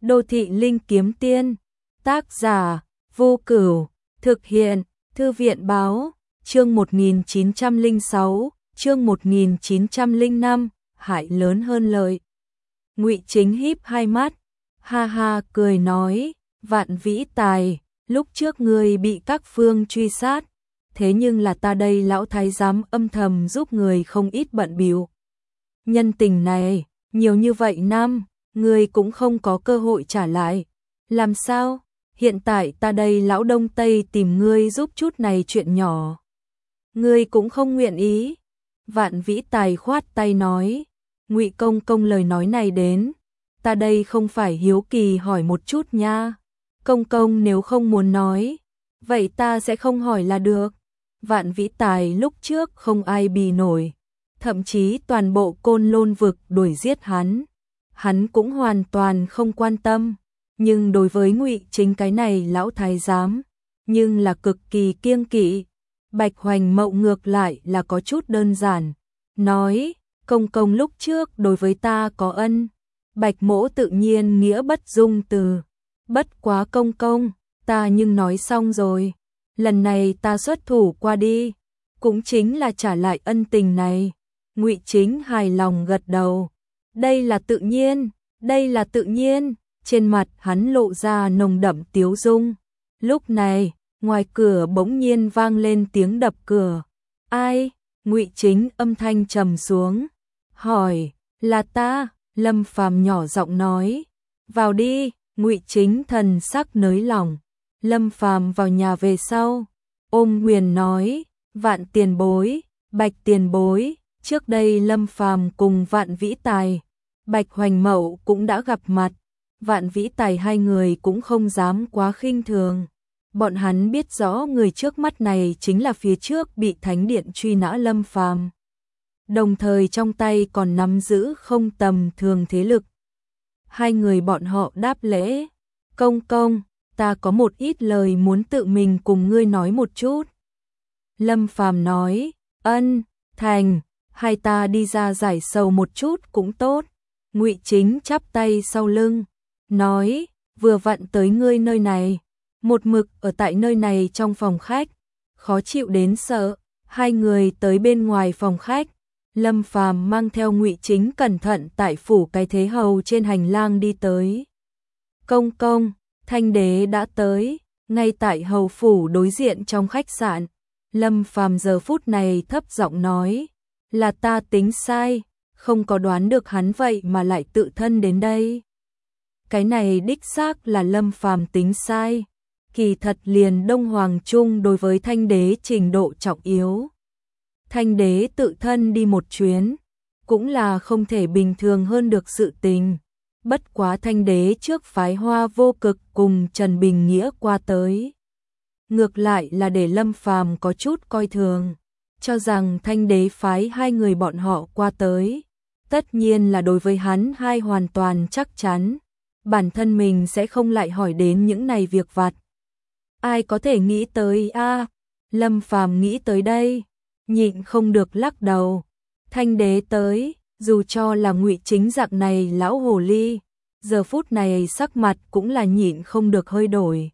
Đô thị linh kiếm tiên, tác giả Vô Cửu, thực hiện Thư viện báo, chương 1906, chương 1905, hại lớn hơn lợi. Ngụy Chính híp hai mắt, ha ha cười nói, Vạn Vĩ Tài, lúc trước người bị các phương truy sát, thế nhưng là ta đây lão thái giám âm thầm giúp người không ít bận bịu. Nhân tình này, nhiều như vậy năm, người cũng không có cơ hội trả lại. Làm sao? Hiện tại ta đây lão Đông Tây tìm ngươi giúp chút này chuyện nhỏ. Ngươi cũng không nguyện ý. Vạn Vĩ Tài khoát tay nói, Ngụy công công lời nói này đến, ta đây không phải hiếu kỳ hỏi một chút nha. Công công nếu không muốn nói, vậy ta sẽ không hỏi là được. Vạn Vĩ Tài lúc trước không ai bì nổi, thậm chí toàn bộ Côn Lôn vực đuổi giết hắn cũng hoàn toàn không quan tâm, nhưng đối với Ngụy Chính cái này lão thái giám, nhưng là cực kỳ kiêng kỵ. Bạch Hoành Mậu ngược lại là có chút đơn giản, nói, công công lúc trước đối với ta có ân, Bạch mỗ tự nhiên nghĩa bất dung từ, bất quá công công, ta nhưng nói xong rồi, lần này ta xuất thủ qua đi, cũng chính là trả lại ân tình này. Ngụy Chính hài lòng gật đầu, đây là tự nhiên, đây là tự nhiên, trên mặt hắn lộ ra nồng đậm tiếu dung. Lúc này, ngoài cửa bỗng nhiên vang lên tiếng đập cửa. Ai? Ngụy Chính âm thanh trầm xuống, hỏi, là ta? Lâm Phàm nhỏ giọng nói, vào đi. Ngụy Chính thần sắc nới lỏng. Lâm Phàm vào nhà về sau, ôm Huyền nói, Vạn tiền bối, Bạch tiền bối, trước đây Lâm Phàm cùng Vạn Vĩ Tài, Bạch Hoành Mậu cũng đã gặp mặt. Vạn Vĩ Tài hai người cũng không dám quá khinh thường. Bọn hắn biết rõ người trước mắt này chính là phía trước bị Thánh Điện truy nã Lâm Phàm, đồng thời trong tay còn nắm giữ không tầm thường thế lực. Hai người bọn họ đáp lễ, công công, ta có một ít lời muốn tự mình cùng ngươi nói một chút. Lâm Phàm nói, ân, thành, hai ta đi ra giải sầu một chút cũng tốt. Ngụy Chính chắp tay sau lưng, nói, vừa vặn tới ngươi nơi này, một mực ở tại nơi này trong phòng khách, khó chịu đến sợ. Hai người tới bên ngoài phòng khách, Lâm Phàm mang theo Ngụy Chính cẩn thận tại phủ cái thế hầu trên hành lang đi tới. Công công, Thanh đế đã tới, ngay tại hầu phủ đối diện trong khách sạn. Lâm Phàm giờ phút này thấp giọng nói, là ta tính sai, không có đoán được hắn vậy mà lại tự thân đến đây. Cái này đích xác là Lâm Phàm tính sai, kỳ thật liền Đông Hoàng Trung đối với Thanh đế trình độ trọng yếu. Thanh đế tự thân đi một chuyến, cũng là không thể bình thường hơn được sự tình. Bất quá Thanh đế trước phái Hoa Vô Cực cùng Trần Bình Nghĩa qua tới, ngược lại là để Lâm Phàm có chút coi thường, cho rằng Thanh đế phái hai người bọn họ qua tới, tất nhiên là đối với hắn hai hoàn toàn chắc chắn, bản thân mình sẽ không lại hỏi đến những này việc vặt. Ai có thể nghĩ tới a? Lâm Phàm nghĩ tới đây, nhịn không được lắc đầu. Thanh đế tới, dù cho là Ngụy Chính dạng này lão hồ ly, giờ phút này sắc mặt cũng là nhịn không được hơi đổi.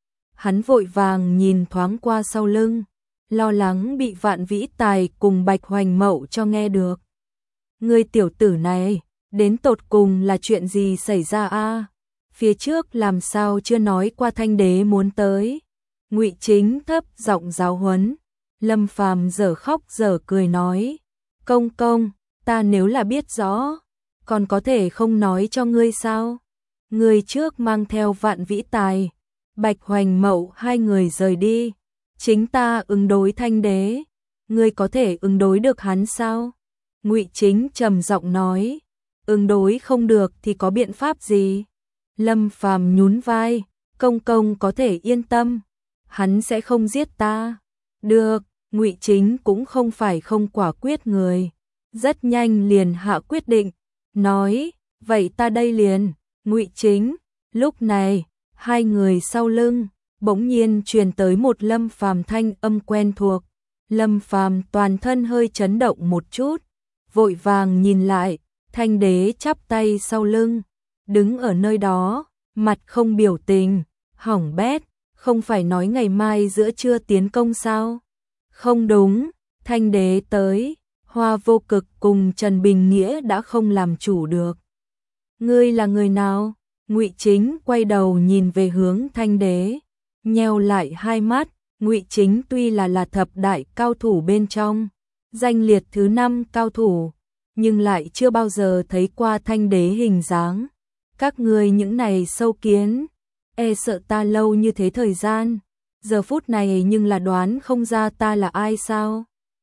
Hắn vội vàng nhìn thoáng qua sau lưng, lo lắng bị Vạn Vĩ Tài cùng Bạch Hoành Mậu cho nghe được. Ngươi tiểu tử này, đến tột cùng là chuyện gì xảy ra a? Phía trước làm sao chưa nói qua Thanh đế muốn tới? Ngụy Chính thấp giọng giáo huấn. Lâm Phàm dở khóc dở cười nói, công công, ta nếu là biết rõ, còn có thể không nói cho ngươi sao? Ngươi trước mang theo Vạn Vĩ Tài, Bạch Hoành Mậu hai người rời đi, chính ta ứng đối Thanh đế, ngươi có thể ứng đối được hắn sao? Ngụy Chính trầm giọng nói, ứng đối không được thì có biện pháp gì? Lâm Phàm nhún vai, công công có thể yên tâm, hắn sẽ không giết ta. Được, Ngụy Chính cũng không phải không quả quyết người, rất nhanh liền hạ quyết định, nói, vậy ta đây liền. Ngụy Chính, lúc này, hai người sau lưng, bỗng nhiên truyền tới một Lâm Phàm thanh âm quen thuộc. Lâm Phàm toàn thân hơi chấn động một chút, vội vàng nhìn lại, Thanh đế chắp tay sau lưng, đứng ở nơi đó, mặt không biểu tình, hỏng bét, không phải nói ngày mai giữa trưa tiến công sao? Không đúng, Thanh Đế tới, Hoa Vô Cực cùng Trần Bình Nghĩa đã không làm chủ được. Ngươi là người nào? Ngụy Chính quay đầu nhìn về hướng Thanh Đế, nheo lại hai mắt. Ngụy Chính tuy là thập đại cao thủ bên trong, danh liệt thứ 5 cao thủ, nhưng lại chưa bao giờ thấy qua Thanh Đế hình dáng. Các ngươi những này sâu kiến, e sợ ta lâu như thế thời gian, giờ phút này nhưng là đoán không ra ta là ai sao?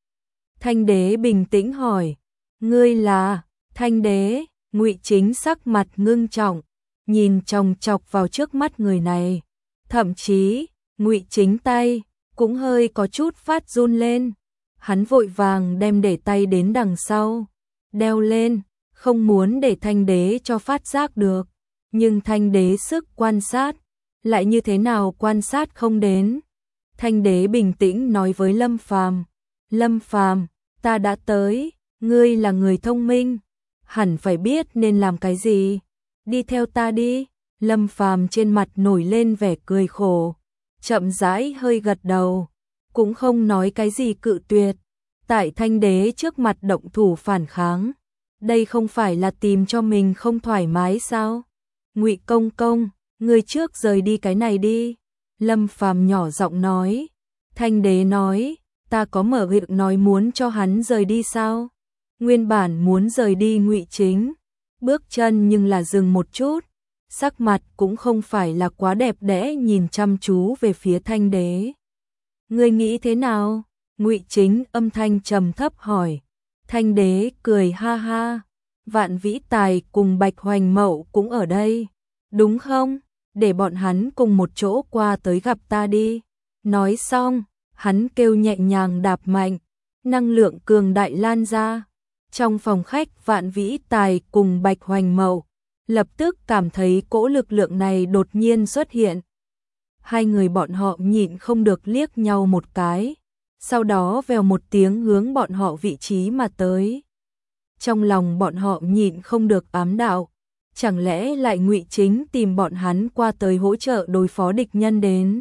Thanh Đế bình tĩnh hỏi, ngươi là? Thanh Đế, Ngụy Chính sắc mặt ngưng trọng, nhìn chòng chọc vào trước mắt người này, thậm chí Ngụy Chính tay cũng hơi có chút phát run lên. Hắn vội vàng đem để tay đến đằng sau, đeo lên, không muốn để Thanh Đế cho phát giác được. Nhưng Thanh Đế sức quan sát, lại như thế nào quan sát không đến. Thanh Đế bình tĩnh nói với Lâm Phàm, Lâm Phàm, ta đã tới, ngươi là người thông minh, hẳn phải biết nên làm cái gì. Đi theo ta đi. Lâm Phàm trên mặt nổi lên vẻ cười khổ, chậm rãi hơi gật đầu, cũng không nói cái gì cự tuyệt. Tại Thanh Đế trước mặt động thủ phản kháng, đây không phải là tìm cho mình không thoải mái sao? Ngụy công công, người trước rời đi cái này đi. Lâm Phàm nhỏ giọng nói. Thanh Đế nói, ta có mở việc nói muốn cho hắn rời đi sao? Nguyên bản muốn rời đi Ngụy Chính, bước chân nhưng là dừng một chút, sắc mặt cũng không phải là quá đẹp đẽ, nhìn chăm chú về phía Thanh Đế. Ngươi nghĩ thế nào? Ngụy Chính âm thanh trầm thấp hỏi. Thanh Đế cười ha ha, Vạn Vĩ Tài cùng Bạch Hoành Mậu cũng ở đây, đúng không? Để bọn hắn cùng một chỗ qua tới gặp ta đi. Nói xong, hắn kêu nhẹ nhàng đạp mạnh, năng lượng cường đại lan ra. Trong phòng khách, Vạn Vĩ Tài cùng Bạch Hoành Mậu lập tức cảm thấy cỗ lực lượng này đột nhiên xuất hiện. Hai người bọn họ nhịn không được liếc nhau một cái, sau đó vèo một tiếng hướng bọn họ vị trí mà tới. Trong lòng bọn họ nhịn không được ám đạo, chẳng lẽ lại Ngụy Chính tìm bọn hắn qua tới hỗ trợ đối phó địch nhân đến.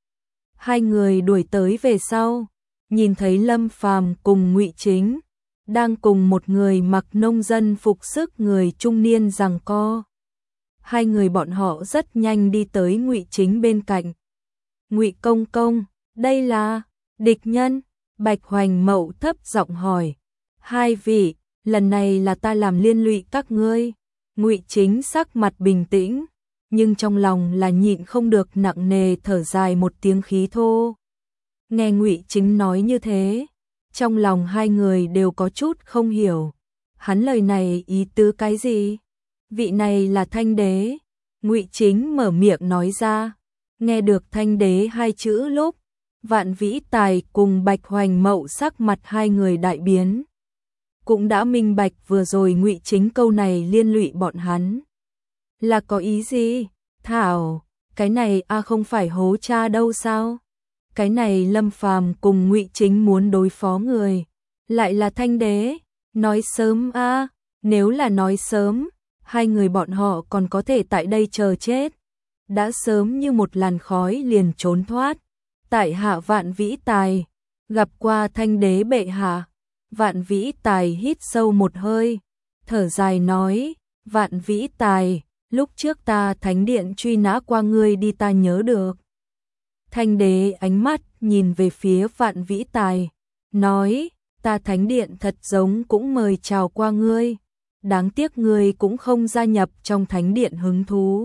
Hai người đuổi tới về sau, nhìn thấy Lâm Phàm cùng Ngụy Chính đang cùng một người mặc nông dân phục sức người trung niên giằng co. Hai người bọn họ rất nhanh đi tới Ngụy Chính bên cạnh. Ngụy công công, đây là địch nhân? Bạch Hoành Mậu thấp giọng hỏi. Hai vị, lần này là ta làm liên lụy các ngươi. Ngụy Chính sắc mặt bình tĩnh, nhưng trong lòng là nhịn không được nặng nề thở dài một tiếng khí thô. Nghe Ngụy Chính nói như thế, trong lòng hai người đều có chút không hiểu. Hắn lời này ý tứ cái gì? Vị này là Thanh Đế. Ngụy Chính mở miệng nói ra. Nghe được Thanh Đế hai chữ lúc, Vạn Vĩ Tài cùng Bạch Hoành Mậu sắc mặt hai người đại biến. Cũng đã minh bạch vừa rồi Ngụy Chính câu này liên lụy bọn hắn. Là có ý gì? Thảo, cái này không phải hố cha đâu sao? Cái này Lâm Phàm cùng Ngụy Chính muốn đối phó người, lại là Thanh Đế. Nói sớm nếu là nói sớm, hai người bọn họ còn có thể tại đây chờ chết. Đã sớm như một làn khói liền trốn thoát. Tại hạ Vạn Vĩ Tài, gặp qua Thanh Đế bệ hạ. Vạn Vĩ Tài hít sâu một hơi, thở dài nói, Vạn Vĩ Tài, lúc trước ta thánh điện truy nã qua ngươi đi ta nhớ được. Thanh Đế ánh mắt nhìn về phía Vạn Vĩ Tài, nói, ta thánh điện thật giống cũng mời chào qua ngươi, đáng tiếc ngươi cũng không gia nhập trong thánh điện hứng thú.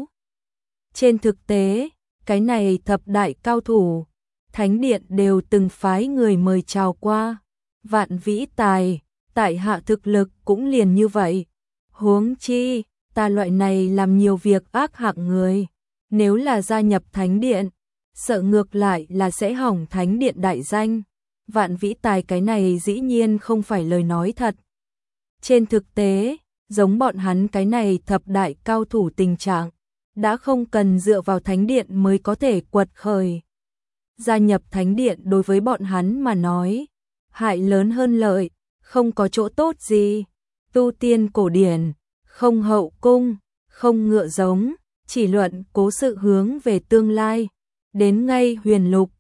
Trên thực tế, cái này thập đại cao thủ, thánh điện đều từng phái người mời chào qua. Vạn Vĩ Tài, tại hạ thực lực cũng liền như vậy. Huống chi, ta loại này làm nhiều việc ác hạng người, nếu là gia nhập thánh điện, sợ ngược lại là sẽ hỏng thánh điện đại danh. Vạn Vĩ Tài cái này dĩ nhiên không phải lời nói thật. Trên thực tế, giống bọn hắn cái này thập đại cao thủ tình trạng, đã không cần dựa vào thánh điện mới có thể quật khởi. Gia nhập thánh điện đối với bọn hắn mà nói, hại lớn hơn lợi, không có chỗ tốt gì. Tu tiên cổ điển, không hậu cung, không ngựa giống, chỉ luận cố sự hướng về tương lai. Đến ngay huyền lục,